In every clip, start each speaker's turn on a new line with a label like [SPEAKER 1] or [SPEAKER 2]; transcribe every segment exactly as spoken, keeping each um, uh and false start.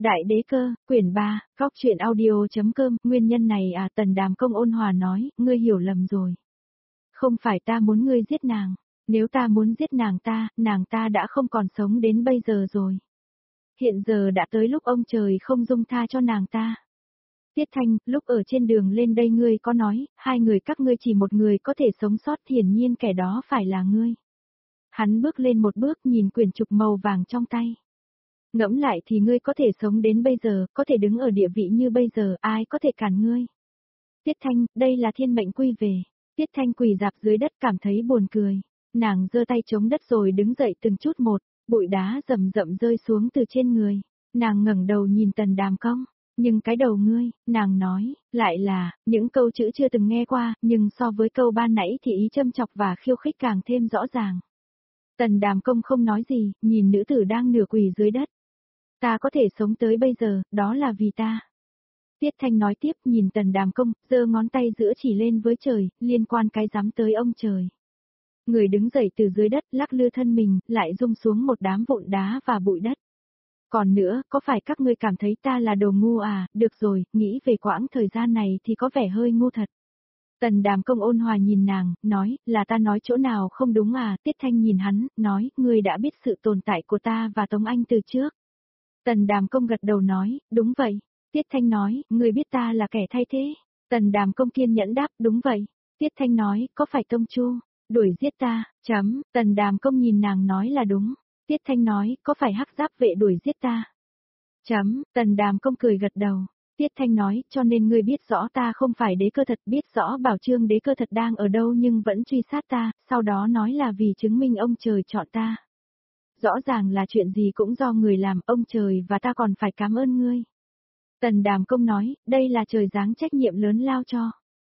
[SPEAKER 1] Đại đế cơ, quyển ba, góc truyện audio.com, nguyên nhân này à, Tần Đàm Công ôn hòa nói, ngươi hiểu lầm rồi. Không phải ta muốn ngươi giết nàng, nếu ta muốn giết nàng ta, nàng ta đã không còn sống đến bây giờ rồi. Hiện giờ đã tới lúc ông trời không dung tha cho nàng ta. Tiết Thanh, lúc ở trên đường lên đây ngươi có nói, hai người các ngươi chỉ một người có thể sống sót, hiển nhiên kẻ đó phải là ngươi. Hắn bước lên một bước nhìn quyển trục màu vàng trong tay. Ngẫm lại thì ngươi có thể sống đến bây giờ, có thể đứng ở địa vị như bây giờ, ai có thể cản ngươi? Tiết Thanh, đây là thiên mệnh quy về. Tiết Thanh quỳ dạp dưới đất cảm thấy buồn cười. Nàng giơ tay chống đất rồi đứng dậy từng chút một, bụi đá rầm rậm rơi xuống từ trên người. Nàng ngẩng đầu nhìn Tần Đàm Công. Nhưng cái đầu ngươi, nàng nói, lại là, những câu chữ chưa từng nghe qua, nhưng so với câu ban nãy thì ý châm chọc và khiêu khích càng thêm rõ ràng. Tần Đàm Công không nói gì, nhìn nữ tử đang nửa quỳ dưới đất. Ta có thể sống tới bây giờ, đó là vì ta. Tiết Thanh nói tiếp nhìn Tần Đàm Công, giơ ngón tay giữa chỉ lên với trời, liên quan cái dám tới ông trời. Người đứng dậy từ dưới đất, lắc lư thân mình, lại rung xuống một đám vụn đá và bụi đất. Còn nữa, có phải các ngươi cảm thấy ta là đồ ngu à, được rồi, nghĩ về quãng thời gian này thì có vẻ hơi ngu thật. Tần Đàm Công ôn hòa nhìn nàng, nói, là ta nói chỗ nào không đúng à, Tiết Thanh nhìn hắn, nói, ngươi đã biết sự tồn tại của ta và Tống Anh từ trước. Tần Đàm Công gật đầu nói, đúng vậy. Tiết Thanh nói, ngươi biết ta là kẻ thay thế. Tần Đàm Công kiên nhẫn đáp, đúng vậy. Tiết Thanh nói, có phải Tông Chu đuổi giết ta, chấm, Tần Đàm Công nhìn nàng nói là đúng. Tiết Thanh nói, có phải Hắc Giáp vệ đuổi giết ta? Chấm, Tần Đàm Công cười gật đầu. Tiết Thanh nói, cho nên ngươi biết rõ ta không phải đế cơ thật, biết rõ Bảo Trương đế cơ thật đang ở đâu nhưng vẫn truy sát ta, sau đó nói là vì chứng minh ông trời chọn ta. Rõ ràng là chuyện gì cũng do người làm, ông trời và ta còn phải cảm ơn ngươi. Tần Đàm Công nói, đây là trời giáng trách nhiệm lớn lao cho.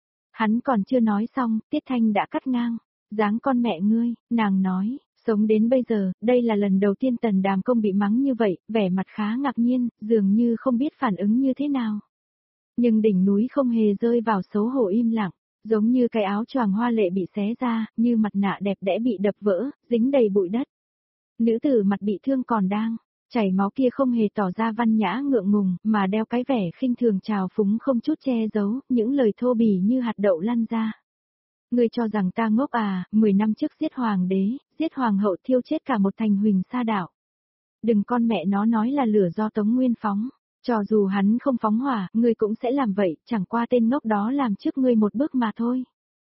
[SPEAKER 1] Hắn còn chưa nói xong, Tiết Thanh đã cắt ngang. Giáng con mẹ ngươi, nàng nói, sống đến bây giờ, đây là lần đầu tiên Tần Đàm Công bị mắng như vậy, vẻ mặt khá ngạc nhiên, dường như không biết phản ứng như thế nào. Nhưng đỉnh núi không hề rơi vào xấu hổ im lặng, giống như cái áo choàng hoa lệ bị xé ra, như mặt nạ đẹp đẽ bị đập vỡ, dính đầy bụi đất. Nữ tử mặt bị thương còn đang chảy máu kia không hề tỏ ra văn nhã ngượng ngùng, mà đeo cái vẻ khinh thường trào phúng không chút che giấu, những lời thô bỉ như hạt đậu lăn ra. Ngươi cho rằng ta ngốc à, mười năm trước giết hoàng đế, giết hoàng hậu thiêu chết cả một thành huỳnh sa đảo. Đừng con mẹ nó nói là lửa do Tống Nguyên phóng, cho dù hắn không phóng hỏa, ngươi cũng sẽ làm vậy, chẳng qua tên ngốc đó làm trước ngươi một bước mà thôi.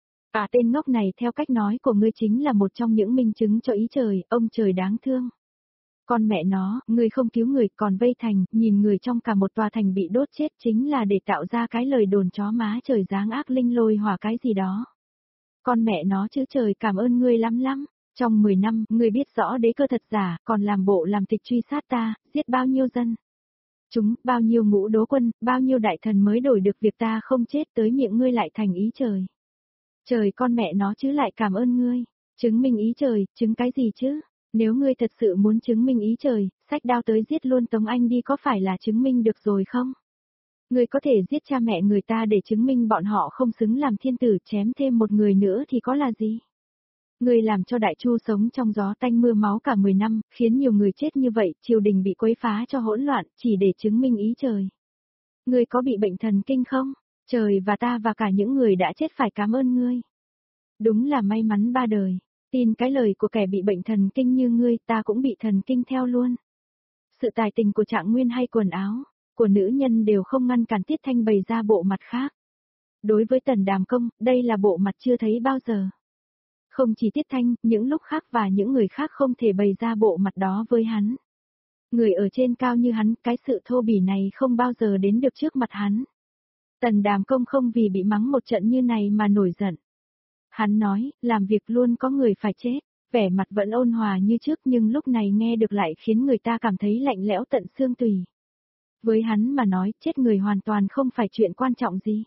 [SPEAKER 1] À tên ngốc này theo cách nói của ngươi chính là một trong những minh chứng cho ý trời, ông trời đáng thương. Con mẹ nó, ngươi không cứu người còn vây thành, nhìn người trong cả một tòa thành bị đốt chết chính là để tạo ra cái lời đồn chó má trời giáng ác linh lôi hỏa cái gì đó. Con mẹ nó chứ trời cảm ơn ngươi lắm lắm, trong mười năm, ngươi biết rõ đế cơ thật giả, còn làm bộ làm tịch truy sát ta, giết bao nhiêu dân. Chúng, bao nhiêu ngũ đố quân, bao nhiêu đại thần mới đổi được việc ta không chết tới miệng ngươi lại thành ý trời. Trời con mẹ nó chứ lại cảm ơn ngươi, chứng minh ý trời, chứng cái gì chứ? Nếu ngươi thật sự muốn chứng minh ý trời, xách đao tới giết luôn Tống Anh đi có phải là chứng minh được rồi không? Ngươi có thể giết cha mẹ người ta để chứng minh bọn họ không xứng làm thiên tử, chém thêm một người nữa thì có là gì? Ngươi làm cho Đại Chu sống trong gió tanh mưa máu cả mười năm, khiến nhiều người chết như vậy, triều đình bị quấy phá cho hỗn loạn, chỉ để chứng minh ý trời. Ngươi có bị bệnh thần kinh không? Trời và ta và cả những người đã chết phải cảm ơn ngươi. Đúng là may mắn ba đời. Tin cái lời của kẻ bị bệnh thần kinh như ngươi, ta cũng bị thần kinh theo luôn. Sự tài tình của Trạng Nguyên hay quần áo của nữ nhân đều không ngăn cản Tiết Thanh bày ra bộ mặt khác. Đối với Tần Đàm Công, đây là bộ mặt chưa thấy bao giờ. Không chỉ Tiết Thanh, những lúc khác và những người khác không thể bày ra bộ mặt đó với hắn. Người ở trên cao như hắn, cái sự thô bỉ này không bao giờ đến được trước mặt hắn. Tần Đàm Công không vì bị mắng một trận như này mà nổi giận. Hắn nói, làm việc luôn có người phải chết, vẻ mặt vẫn ôn hòa như trước nhưng lúc này nghe được lại khiến người ta cảm thấy lạnh lẽo tận xương tủy. Với hắn mà nói, chết người hoàn toàn không phải chuyện quan trọng gì.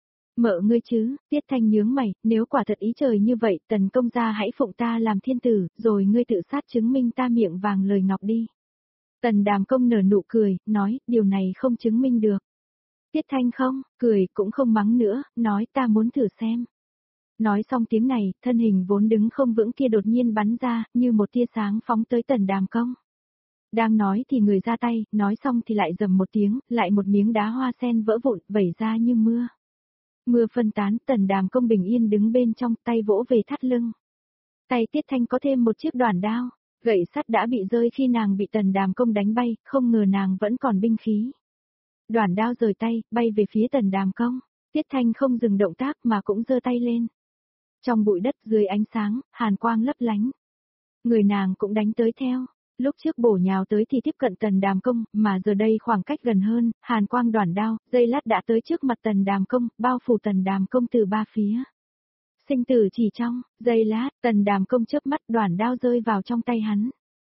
[SPEAKER 1] Mợ ngươi chứ, Tiết Thanh nhướng mày, nếu quả thật ý trời như vậy, Tần công gia hãy phụng ta làm thiên tử, rồi ngươi tự sát chứng minh ta miệng vàng lời ngọc đi. Tần Đàm Công nở nụ cười, nói, điều này không chứng minh được. Tiết Thanh không, cười cũng không mắng nữa, nói ta muốn thử xem. Nói xong tiếng này, thân hình vốn đứng không vững kia đột nhiên bắn ra, như một tia sáng phóng tới Tần Đàm Công. Đang nói thì người ra tay, nói xong thì lại rầm một tiếng, lại một miếng đá hoa sen vỡ vụn, vẩy ra như mưa. Mưa phân tán, Tần Đàm Công bình yên đứng bên trong, tay vỗ về thắt lưng. Tay Tiết Thanh có thêm một chiếc đoản đao, gậy sắt đã bị rơi khi nàng bị Tần Đàm Công đánh bay, không ngờ nàng vẫn còn binh khí. Đoản đao rời tay, bay về phía Tần Đàm Công. Tiết Thanh không dừng động tác mà cũng giơ tay lên. Trong bụi đất dưới ánh sáng, hàn quang lấp lánh. Người nàng cũng đánh tới theo. Lúc trước bổ nhào tới thì tiếp cận Tần Đàm Công, mà giờ đây khoảng cách gần hơn, hàn quang đoản đao, giây lát đã tới trước mặt Tần Đàm Công, bao phủ Tần Đàm Công từ ba phía. Sinh tử chỉ trong, giây lát, Tần Đàm Công chớp mắt đoản đao rơi vào trong tay hắn.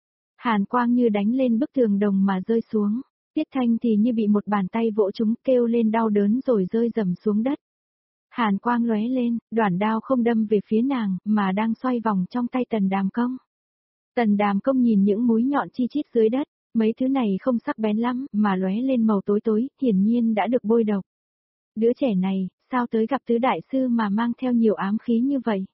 [SPEAKER 1] Hàn quang như đánh lên bức tường đồng mà rơi xuống. Tiết Thanh thì như bị một bàn tay vỗ trúng, kêu lên đau đớn rồi rơi rầm xuống đất. Hàn quang lóe lên, đoản đao không đâm về phía nàng, mà đang xoay vòng trong tay Tần Đàm Công. Tần Đàm Công nhìn những mũi nhọn chi chít dưới đất, mấy thứ này không sắc bén lắm, mà lóe lên màu tối tối, hiển nhiên đã được bôi độc. Đứa trẻ này, sao tới gặp tứ đại sư mà mang theo nhiều ám khí như vậy?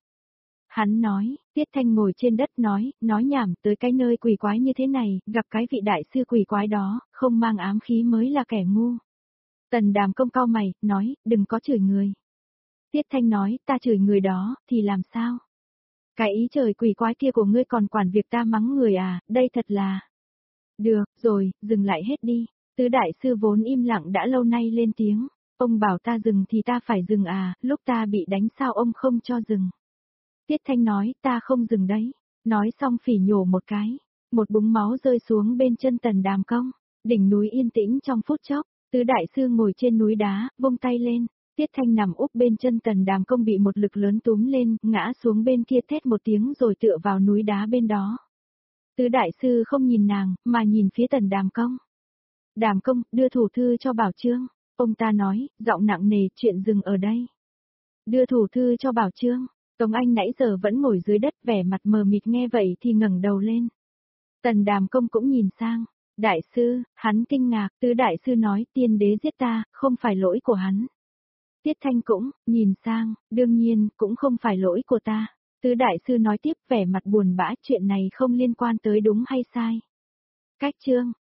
[SPEAKER 1] Hắn nói, Tiết Thanh ngồi trên đất nói, nói nhảm, tới cái nơi quỷ quái như thế này, gặp cái vị đại sư quỷ quái đó, không mang ám khí mới là kẻ ngu. Tần Đàm Công cau mày, nói, đừng có chửi người. Tiết Thanh nói, ta chửi người đó, thì làm sao? Cái ý trời quỷ quái kia của ngươi còn quản việc ta mắng người à, đây thật là... Được, rồi, dừng lại hết đi. Tứ đại sư vốn im lặng đã lâu nay lên tiếng. Ông bảo ta dừng thì ta phải dừng à, lúc ta bị đánh sao ông không cho dừng. Tiết Thanh nói, ta không dừng đấy. Nói xong phỉ nhổ một cái. Một búng máu rơi xuống bên chân Tần Đàm Công. Đỉnh núi yên tĩnh trong phút chốc. Tứ đại sư ngồi trên núi đá, vung tay lên. Tiết Thanh nằm úp bên chân Tần Đàm Công bị một lực lớn túm lên, ngã xuống bên kia thét một tiếng rồi tựa vào núi đá bên đó. Tứ đại sư không nhìn nàng, mà nhìn phía Tần Đàm Công. Đàm Công, đưa thủ thư cho Bảo Trương. Ông ta nói, giọng nặng nề, chuyện dừng ở đây. Đưa thủ thư cho Bảo Trương. Tống Anh nãy giờ vẫn ngồi dưới đất vẻ mặt mờ mịt nghe vậy thì ngẩng đầu lên. Tần Đàm Công cũng nhìn sang. Đại sư, hắn kinh ngạc, tứ đại sư nói tiên đế giết ta, không phải lỗi của hắn. Tiết Thanh cũng, nhìn sang, đương nhiên, cũng không phải lỗi của ta. Tứ đại sư nói tiếp vẻ mặt buồn bã, chuyện này không liên quan tới đúng hay sai. Cách chương.